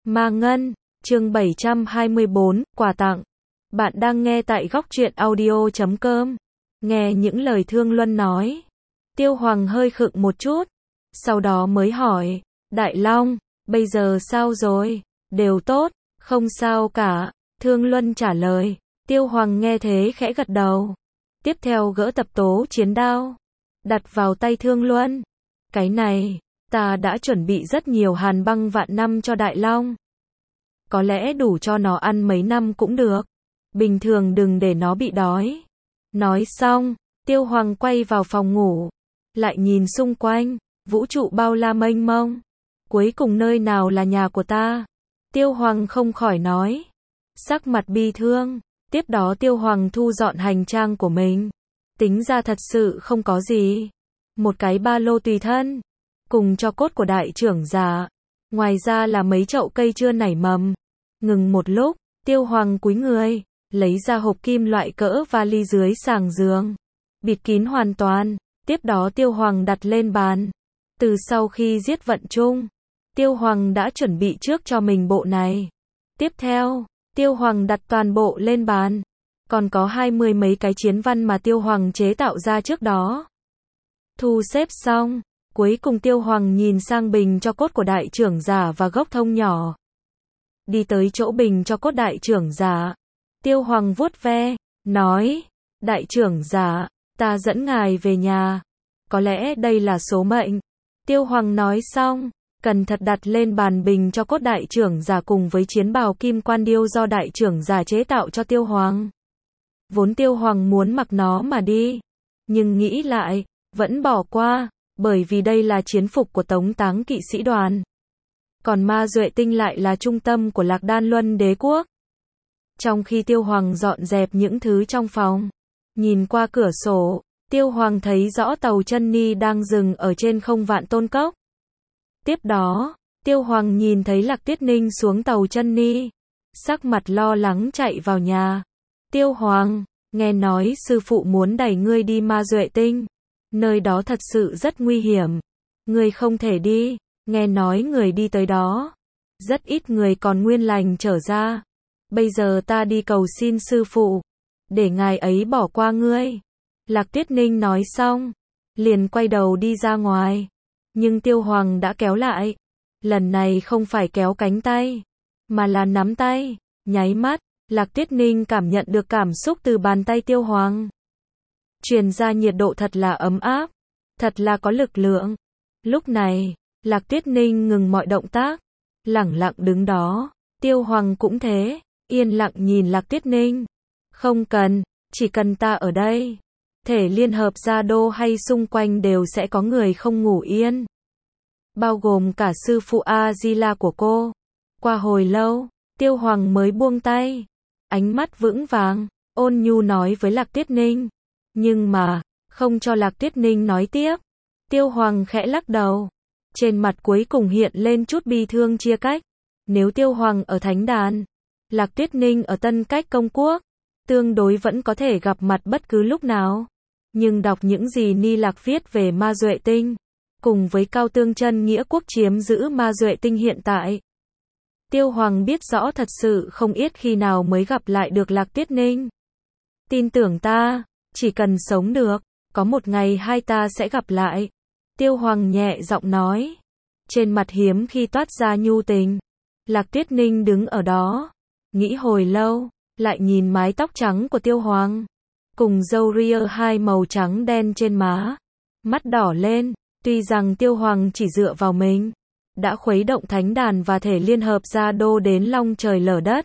Ma Ngân, chương 724, quà tặng. Bạn đang nghe tại góc truyện audio.com. Nghe những lời Thương Luân nói, Tiêu Hoàng hơi khựng một chút, sau đó mới hỏi, Đại Long, bây giờ sao rồi? Đều tốt, không sao cả, Thương Luân trả lời. Tiêu Hoàng nghe thế khẽ gật đầu. Tiếp theo gỡ tập tố chiến đao, đặt vào tay Thương Luân. Cái này, ta đã chuẩn bị rất nhiều hàn băng vạn năm cho Đại Long. Có lẽ đủ cho nó ăn mấy năm cũng được. Bình thường đừng để nó bị đói. Nói xong, Tiêu Hoàng quay vào phòng ngủ, lại nhìn xung quanh, vũ trụ bao la mênh mông. Cuối cùng nơi nào là nhà của ta? Tiêu Hoàng không khỏi nói, sắc mặt bi thương. Tiếp đó Tiêu Hoàng thu dọn hành trang của mình. Tính ra thật sự không có gì. Một cái ba lô tùy thân, cùng cho cốt của đại trưởng giả. Ngoài ra là mấy chậu cây chưa nảy mầm. Ngừng một lúc, Tiêu Hoàng cúi người, lấy ra hộp kim loại cỡ vali dưới sàng giường, bịt kín hoàn toàn. Tiếp đó Tiêu Hoàng đặt lên bàn. Từ sau khi giết Vận Trung, Tiêu Hoàng đã chuẩn bị trước cho mình bộ này. Tiếp theo, Tiêu Hoàng đặt toàn bộ lên bàn. Còn có 20 mấy cái chiến văn mà Tiêu Hoàng chế tạo ra trước đó. Thu xếp xong, cuối cùng Tiêu Hoàng nhìn sang bình cho cốt của đại trưởng giả và gốc thông nhỏ. Đi tới chỗ bình cho cốt đại trưởng giả, Tiêu Hoàng vuốt ve, nói, đại trưởng giả, ta dẫn ngài về nhà. Có lẽ đây là số mệnh. Tiêu Hoàng nói xong, cẩn thận đặt lên bàn bình cho cốt đại trưởng giả cùng với chiến bào kim quan điêu do đại trưởng giả chế tạo cho Tiêu Hoàng. Vốn Tiêu Hoàng muốn mặc nó mà đi, nhưng nghĩ lại, vẫn bỏ qua, bởi vì đây là chiến phục của Tống Táng kỵ sĩ đoàn. Còn Ma Duệ Tinh lại là trung tâm của Lạc Đan Luân đế quốc. Trong khi Tiêu Hoàng dọn dẹp những thứ trong phòng, nhìn qua cửa sổ, Tiêu Hoàng thấy rõ tàu chân ni đang dừng ở trên không Vạn Tôn Cốc. Tiếp đó, Tiêu Hoàng nhìn thấy Lạc Tuyết Ninh xuống tàu chân ni, sắc mặt lo lắng chạy vào nhà. Tiêu Hoàng, nghe nói sư phụ muốn đẩy ngươi đi Ma Duệ Tinh. Nơi đó thật sự rất nguy hiểm. Ngươi không thể đi, nghe nói người đi tới đó. Rất ít người còn nguyên lành trở ra. Bây giờ ta đi cầu xin sư phụ, để ngài ấy bỏ qua ngươi. Lạc Tuyết Ninh nói xong, liền quay đầu đi ra ngoài. Nhưng Tiêu Hoàng đã kéo lại. Lần này không phải kéo cánh tay, mà là nắm tay. Nháy mắt, Lạc Tuyết Ninh cảm nhận được cảm xúc từ bàn tay Tiêu Hoàng. Truyền ra nhiệt độ thật là ấm áp, thật là có lực lượng. Lúc này, Lạc Tuyết Ninh ngừng mọi động tác, lẳng lặng đứng đó. Tiêu Hoàng cũng thế, yên lặng nhìn Lạc Tuyết Ninh. Không cần, chỉ cần ta ở đây, thể liên hợp Gia Đô hay xung quanh đều sẽ có người không ngủ yên. Bao gồm cả sư phụ A-di-la của cô. Qua hồi lâu, Tiêu Hoàng mới buông tay. Ánh mắt vững vàng, ôn nhu nói với Lạc Tuyết Ninh. Nhưng mà, không cho Lạc Tuyết Ninh nói tiếp. Tiêu Hoàng khẽ lắc đầu. Trên mặt cuối cùng hiện lên chút bi thương chia cách. Nếu Tiêu Hoàng ở Thánh Đàn, Lạc Tuyết Ninh ở Tân Cách Công Quốc, tương đối vẫn có thể gặp mặt bất cứ lúc nào. Nhưng đọc những gì Ni Lạc viết về Ma Duệ Tinh, cùng với Cao Tương Chân nghĩa quốc chiếm giữ Ma Duệ Tinh hiện tại, Tiêu Hoàng biết rõ thật sự không ít khi nào mới gặp lại được Lạc Tuyết Ninh. Tin tưởng ta, chỉ cần sống được, có một ngày hai ta sẽ gặp lại. Tiêu Hoàng nhẹ giọng nói, trên mặt hiếm khi toát ra nhu tình. Lạc Tuyết Ninh đứng ở đó, nghĩ hồi lâu, lại nhìn mái tóc trắng của Tiêu Hoàng, cùng râu ria hai màu trắng đen trên má, mắt đỏ lên. Tuy rằng Tiêu Hoàng chỉ dựa vào mình, đã khuấy động Thánh Đàn và thể liên hợp Gia Đô đến long trời lở đất.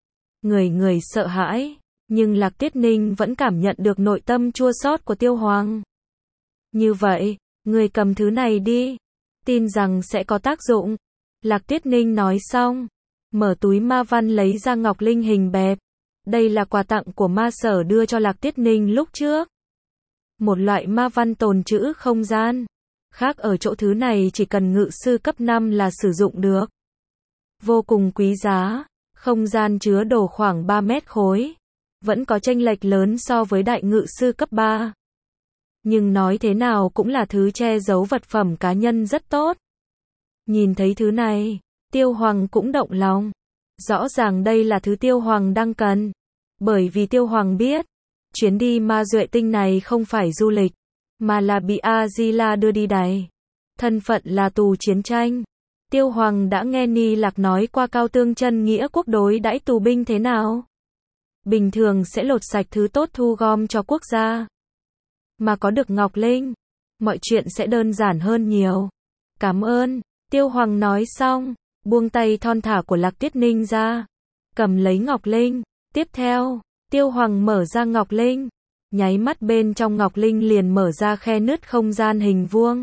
Người sợ hãi, nhưng Lạc Tuyết Ninh vẫn cảm nhận được nội tâm chua xót của Tiêu Hoàng. Như vậy, người cầm thứ này đi, tin rằng sẽ có tác dụng. Lạc Tuyết Ninh nói xong, mở túi ma văn lấy ra ngọc linh hình bẹp. Đây là quà tặng của ma sở đưa cho Lạc Tuyết Ninh lúc trước. Một loại ma văn tồn trữ không gian. Khác ở chỗ thứ này chỉ cần ngự sư cấp 5 là sử dụng được. Vô cùng quý giá, không gian chứa đồ khoảng 3 mét khối. Vẫn có chênh lệch lớn so với đại ngự sư cấp 3. Nhưng nói thế nào cũng là thứ che giấu vật phẩm cá nhân rất tốt. Nhìn thấy thứ này, Tiêu Hoàng cũng động lòng. Rõ ràng đây là thứ Tiêu Hoàng đang cần. Bởi vì Tiêu Hoàng biết, chuyến đi Ma Duệ Tinh này không phải du lịch, mà là bị A-di-la đưa đi đày. Thân phận là tù chiến tranh. Tiêu Hoàng đã nghe Ni Lạc nói qua Cao Tương Chân Nghĩa quốc đối đãi tù binh thế nào. Bình thường sẽ lột sạch thứ tốt thu gom cho quốc gia. Mà có được Ngọc Linh, mọi chuyện sẽ đơn giản hơn nhiều. Cảm ơn, Tiêu Hoàng nói xong, buông tay thon thả của Lạc Tuyết Ninh ra, cầm lấy Ngọc Linh. Tiếp theo, Tiêu Hoàng mở ra Ngọc Linh, nháy mắt bên trong Ngọc Linh liền mở ra khe nứt không gian hình vuông.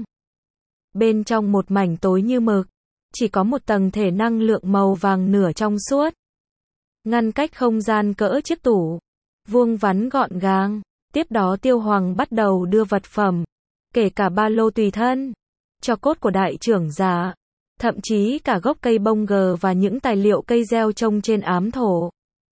Bên trong một mảnh tối như mực, chỉ có một tầng thể năng lượng màu vàng nửa trong suốt. Ngăn cách không gian cỡ chiếc tủ, vuông vắn gọn gàng. Tiếp đó Tiêu Hoàng bắt đầu đưa vật phẩm, kể cả ba lô tùy thân, tro cốt của đại trưởng giả, thậm chí cả gốc cây bông gờ và những tài liệu cây gieo trồng trên ám thổ.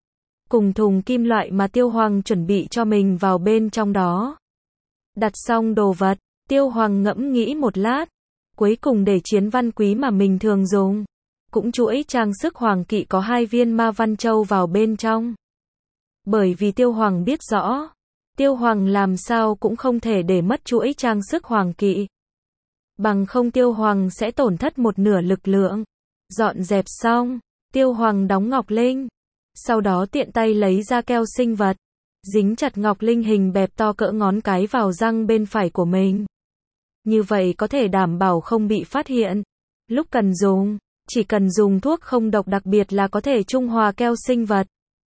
Cùng thùng kim loại mà Tiêu Hoàng chuẩn bị cho mình vào bên trong đó. Đặt xong đồ vật, Tiêu Hoàng ngẫm nghĩ một lát, cuối cùng để chiến văn quý mà mình thường dùng, cũng chuỗi trang sức hoàng kỵ có 2 viên ma văn châu vào bên trong. Bởi vì Tiêu Hoàng biết rõ, Tiêu Hoàng làm sao cũng không thể để mất chuỗi trang sức hoàng kỵ. Bằng không Tiêu Hoàng sẽ tổn thất một nửa lực lượng. Dọn dẹp xong, Tiêu Hoàng đóng Ngọc Linh. Sau đó tiện tay lấy ra keo sinh vật, dính chặt Ngọc Linh hình bẹp to cỡ ngón cái vào răng bên phải của mình. Như vậy có thể đảm bảo không bị phát hiện. Lúc cần dùng, chỉ cần dùng thuốc không độc đặc biệt là có thể trung hòa keo sinh vật.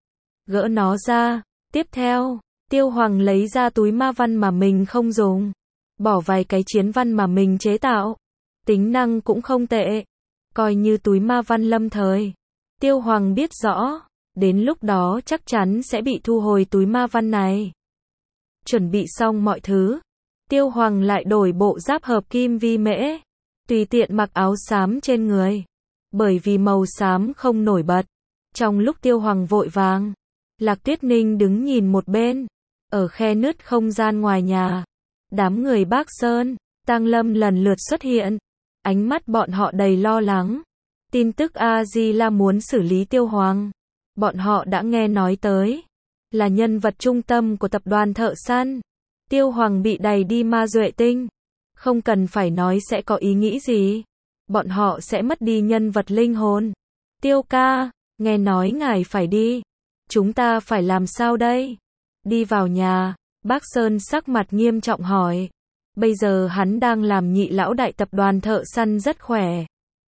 Gỡ nó ra. Tiếp theo, Tiêu Hoàng lấy ra túi ma văn mà mình không dùng, bỏ vài cái chiến văn mà mình chế tạo. Tính năng cũng không tệ, coi như túi ma văn lâm thời. Tiêu Hoàng biết rõ, đến lúc đó chắc chắn sẽ bị thu hồi túi ma văn này. Chuẩn bị xong mọi thứ, Tiêu Hoàng lại đổi bộ giáp hợp kim vi mễ, tùy tiện mặc áo xám trên người. Bởi vì màu xám không nổi bật. Trong lúc Tiêu Hoàng vội vàng, Lạc Tuyết Ninh đứng nhìn một bên. Ở khe nứt không gian ngoài nhà, đám người Bác Sơn, Tang Lâm lần lượt xuất hiện. Ánh mắt bọn họ đầy lo lắng. Tin tức A-di-la muốn xử lý Tiêu Hoàng, bọn họ đã nghe nói tới. Là nhân vật trung tâm của tập đoàn thợ săn. Tiêu Hoàng bị đày đi Ma Duệ Tinh. Không cần phải nói sẽ có ý nghĩ gì. Bọn họ sẽ mất đi nhân vật linh hồn. Tiêu ca, nghe nói ngài phải đi. Chúng ta phải làm sao đây? Đi vào nhà, Bác Sơn sắc mặt nghiêm trọng hỏi. Bây giờ hắn đang làm nhị lão đại tập đoàn thợ săn rất khỏe.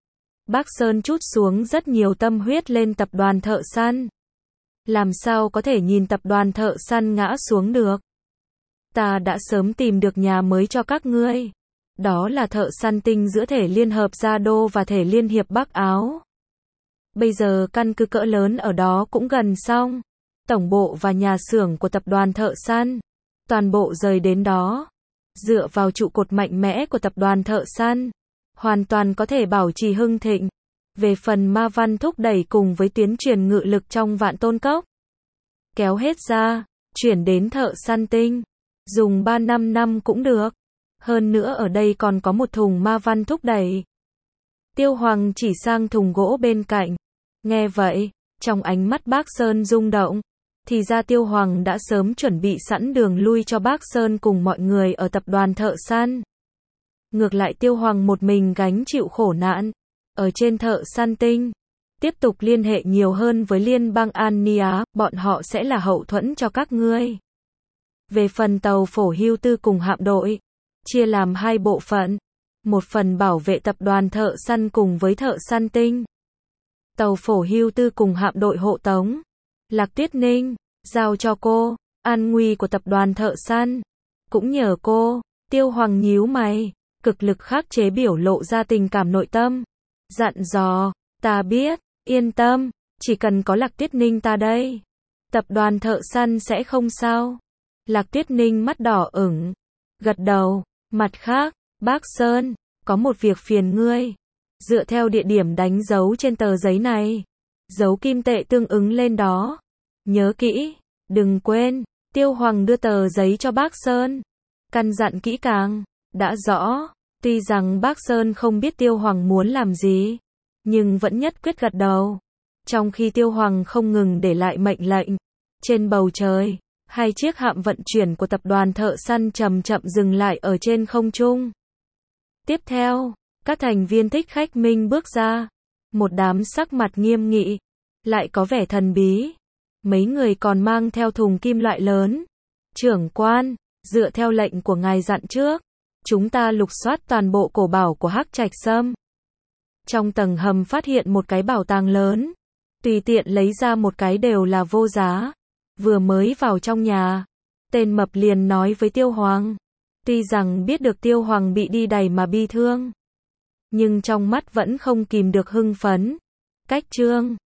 Bác Sơn trút xuống rất nhiều tâm huyết lên tập đoàn thợ săn. Làm sao có thể nhìn tập đoàn thợ săn ngã xuống được? Ta đã sớm tìm được nhà mới cho các ngươi. Đó là thợ săn tinh giữa thể liên hợp Gia Đô và thể liên hiệp Bắc Áo. Bây giờ căn cứ cỡ lớn ở đó cũng gần xong. Tổng bộ và nhà xưởng của tập đoàn thợ săn, toàn bộ rời đến đó. Dựa vào trụ cột mạnh mẽ của tập đoàn thợ săn, hoàn toàn có thể bảo trì hưng thịnh. Về phần ma văn thúc đẩy cùng với tuyến truyền ngự lực trong Vạn Tôn Cốc, kéo hết ra, chuyển đến thợ săn tinh. Dùng 3-5 năm cũng được. Hơn nữa ở đây còn có một thùng ma văn thúc đẩy. Tiêu Hoàng chỉ sang thùng gỗ bên cạnh. Nghe vậy, trong ánh mắt Bác Sơn rung động. Thì ra Tiêu Hoàng đã sớm chuẩn bị sẵn đường lui cho Bác Sơn cùng mọi người ở tập đoàn thợ săn. Ngược lại Tiêu Hoàng một mình gánh chịu khổ nạn. Ở trên thợ săn tinh. Tiếp tục liên hệ nhiều hơn với liên bang Ania, bọn họ sẽ là hậu thuẫn cho các ngươi. Về phần tàu phổ hưu tư cùng hạm đội, chia làm 2 bộ phận. Một phần bảo vệ tập đoàn thợ săn cùng với thợ săn tinh. Tàu phổ hưu tư cùng hạm đội hộ tống. Lạc Tuyết Ninh, giao cho cô, an nguy của tập đoàn thợ săn. Cũng nhờ cô. Tiêu Hoàng nhíu mày, cực lực khắc chế biểu lộ ra tình cảm nội tâm. Dặn dò, ta biết, yên tâm, chỉ cần có Lạc Tuyết Ninh ta đây. Tập đoàn thợ săn sẽ không sao. Lạc Tuyết Ninh mắt đỏ ửng, gật đầu. Mặt khác, Bác Sơn, có một việc phiền ngươi. Dựa theo địa điểm đánh dấu trên tờ giấy này, dấu kim tệ tương ứng lên đó. Nhớ kỹ, đừng quên. Tiêu Hoàng đưa tờ giấy cho Bác Sơn, căn dặn kỹ càng. Đã rõ. Tuy rằng Bác Sơn không biết Tiêu Hoàng muốn làm gì, nhưng vẫn nhất quyết gật đầu. Trong khi Tiêu Hoàng không ngừng để lại mệnh lệnh, trên bầu trời, 2 chiếc hạm vận chuyển của tập đoàn thợ săn chậm chậm dừng lại ở trên không trung. Tiếp theo, các thành viên Thích Khách Minh bước ra, một đám sắc mặt nghiêm nghị, lại có vẻ thần bí. Mấy người còn mang theo thùng kim loại lớn. Trưởng quan, dựa theo lệnh của ngài dặn trước, chúng ta lục soát toàn bộ cổ bảo của Hắc Trạch Sâm. Trong tầng hầm phát hiện một cái bảo tàng lớn, tùy tiện lấy ra một cái đều là vô giá. Vừa mới vào trong nhà, tên mập liền nói với Tiêu Hoàng. Tuy rằng biết được Tiêu Hoàng bị đi đày mà bi thương, nhưng trong mắt vẫn không kìm được hưng phấn. Cách trương